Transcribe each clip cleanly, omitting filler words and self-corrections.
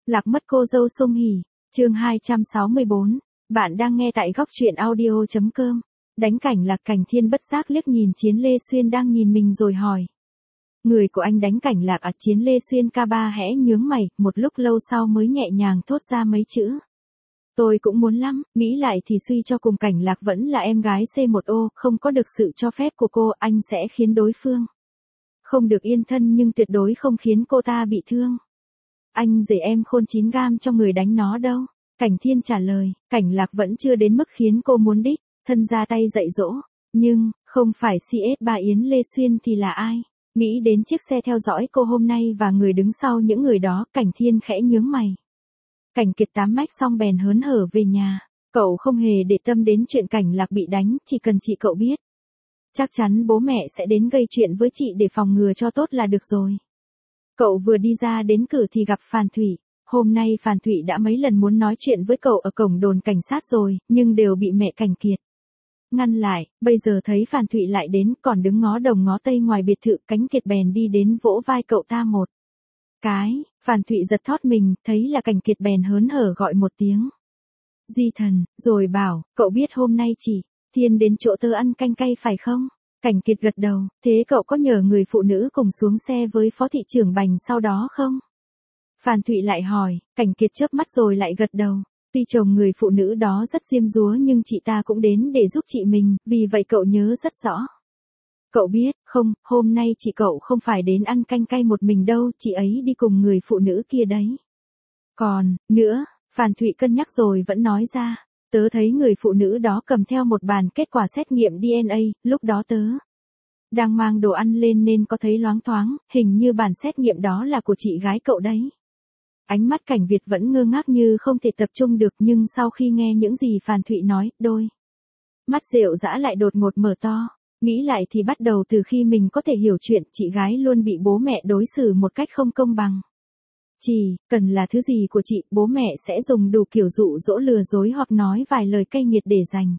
Lạc mất cô dâu Sung Hỉ, chương 264. Bạn đang nghe tại góc truyện audio.com. Đánh cảnh Lạc Cảnh Thiên bất giác liếc nhìn Chiến Lê Xuyên đang nhìn mình rồi hỏi. Người của anh đánh cảnh Lạc à? Chiến Lê Xuyên ca ba hẽ nhướng mày, một lúc lâu sau mới nhẹ nhàng thốt ra mấy chữ. Tôi cũng muốn lắm, nghĩ lại thì suy cho cùng cảnh Lạc vẫn là em gái C1O, không có được sự cho phép của cô, anh sẽ khiến đối phương không được yên thân nhưng tuyệt đối không khiến cô ta bị thương. Anh rể em khôn 9 gam cho người đánh nó đâu. Cảnh Thiên trả lời, cảnh Lạc vẫn chưa đến mức khiến cô muốn đích, thân ra tay dạy dỗ. Nhưng, không phải CS3 Yến Lê Xuyên thì là ai? Nghĩ đến chiếc xe theo dõi cô hôm nay và người đứng sau những người đó, Cảnh Thiên khẽ nhướng mày. Cảnh Kiệt 8 mách xong bèn hớn hở về nhà. Cậu không hề để tâm đến chuyện cảnh Lạc bị đánh, chỉ cần chị cậu biết. Chắc chắn bố mẹ sẽ đến gây chuyện với chị để phòng ngừa cho tốt là được rồi. Cậu vừa đi ra đến cửa thì gặp Phàn Thụy. Hôm nay Phàn Thụy đã mấy lần muốn nói chuyện với cậu ở cổng đồn cảnh sát rồi, nhưng đều bị mẹ Cảnh Kiệt ngăn lại. Bây giờ thấy Phàn Thụy lại đến, còn đứng ngó đông ngó tây ngoài biệt thự, Cảnh Kiệt bèn đi đến vỗ vai cậu ta một cái. Phàn Thụy giật thót mình, thấy là Cảnh Kiệt bèn hớn hở gọi một tiếng Di Thần, rồi bảo, cậu biết hôm nay chị Thiên đến chỗ tớ ăn canh cay phải không? Cảnh Kiệt gật đầu, thế cậu có nhờ người phụ nữ cùng xuống xe với phó thị trưởng Bành sau đó không? Phàn Thụy lại hỏi, Cảnh Kiệt chớp mắt rồi lại gật đầu. Tuy chồng người phụ nữ đó rất diêm dúa nhưng chị ta cũng đến để giúp chị mình, vì vậy cậu nhớ rất rõ. Cậu biết, không, hôm nay chị cậu không phải đến ăn canh cay một mình đâu, chị ấy đi cùng người phụ nữ kia đấy. Còn, nữa, Phàn Thụy cân nhắc rồi vẫn nói ra. Tớ thấy người phụ nữ đó cầm theo một bàn kết quả xét nghiệm DNA, lúc đó tớ đang mang đồ ăn lên nên có thấy loáng thoáng, hình như bản xét nghiệm đó là của chị gái cậu đấy. Ánh mắt Cảnh Việt vẫn ngơ ngác như không thể tập trung được, nhưng sau khi nghe những gì Phàn Thụy nói, đôi mắt rệu rã lại đột ngột mở to. Nghĩ lại thì bắt đầu từ khi mình có thể hiểu chuyện, chị gái luôn bị bố mẹ đối xử một cách không công bằng. Chỉ cần là thứ gì của chị, bố mẹ sẽ dùng đủ kiểu dụ dỗ lừa dối hoặc nói vài lời cay nghiệt để giành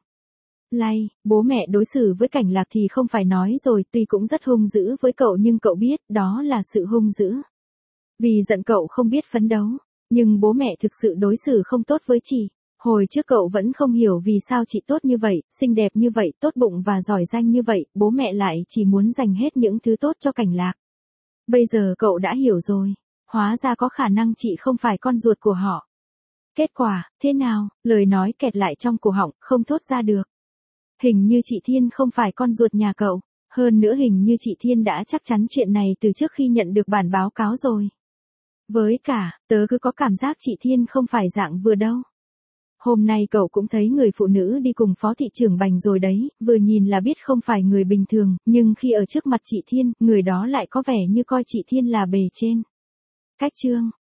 bố mẹ đối xử với Cảnh Lạc thì không phải nói rồi, tuy cũng rất hung dữ với cậu nhưng cậu biết đó là sự hung dữ vì giận cậu không biết phấn đấu. Nhưng bố mẹ thực sự đối xử không tốt với chị. Hồi trước cậu vẫn không hiểu vì sao chị tốt như vậy, xinh đẹp như vậy, tốt bụng và giỏi giang như vậy, bố mẹ lại chỉ muốn dành hết những thứ tốt cho Cảnh Lạc. Bây giờ cậu đã hiểu rồi. Hóa ra có khả năng chị không phải con ruột của họ. Kết quả, thế nào? Lời nói kẹt lại trong cổ họng, không thốt ra được. Hình như chị Thiên không phải con ruột nhà cậu. Hơn nữa hình như chị Thiên đã chắc chắn chuyện này từ trước khi nhận được bản báo cáo rồi. Với cả, tớ cứ có cảm giác chị Thiên không phải dạng vừa đâu. Hôm nay cậu cũng thấy người phụ nữ đi cùng phó thị trưởng Bành rồi đấy, vừa nhìn là biết không phải người bình thường, nhưng khi ở trước mặt chị Thiên, người đó lại có vẻ như coi chị Thiên là bề trên. Cách chương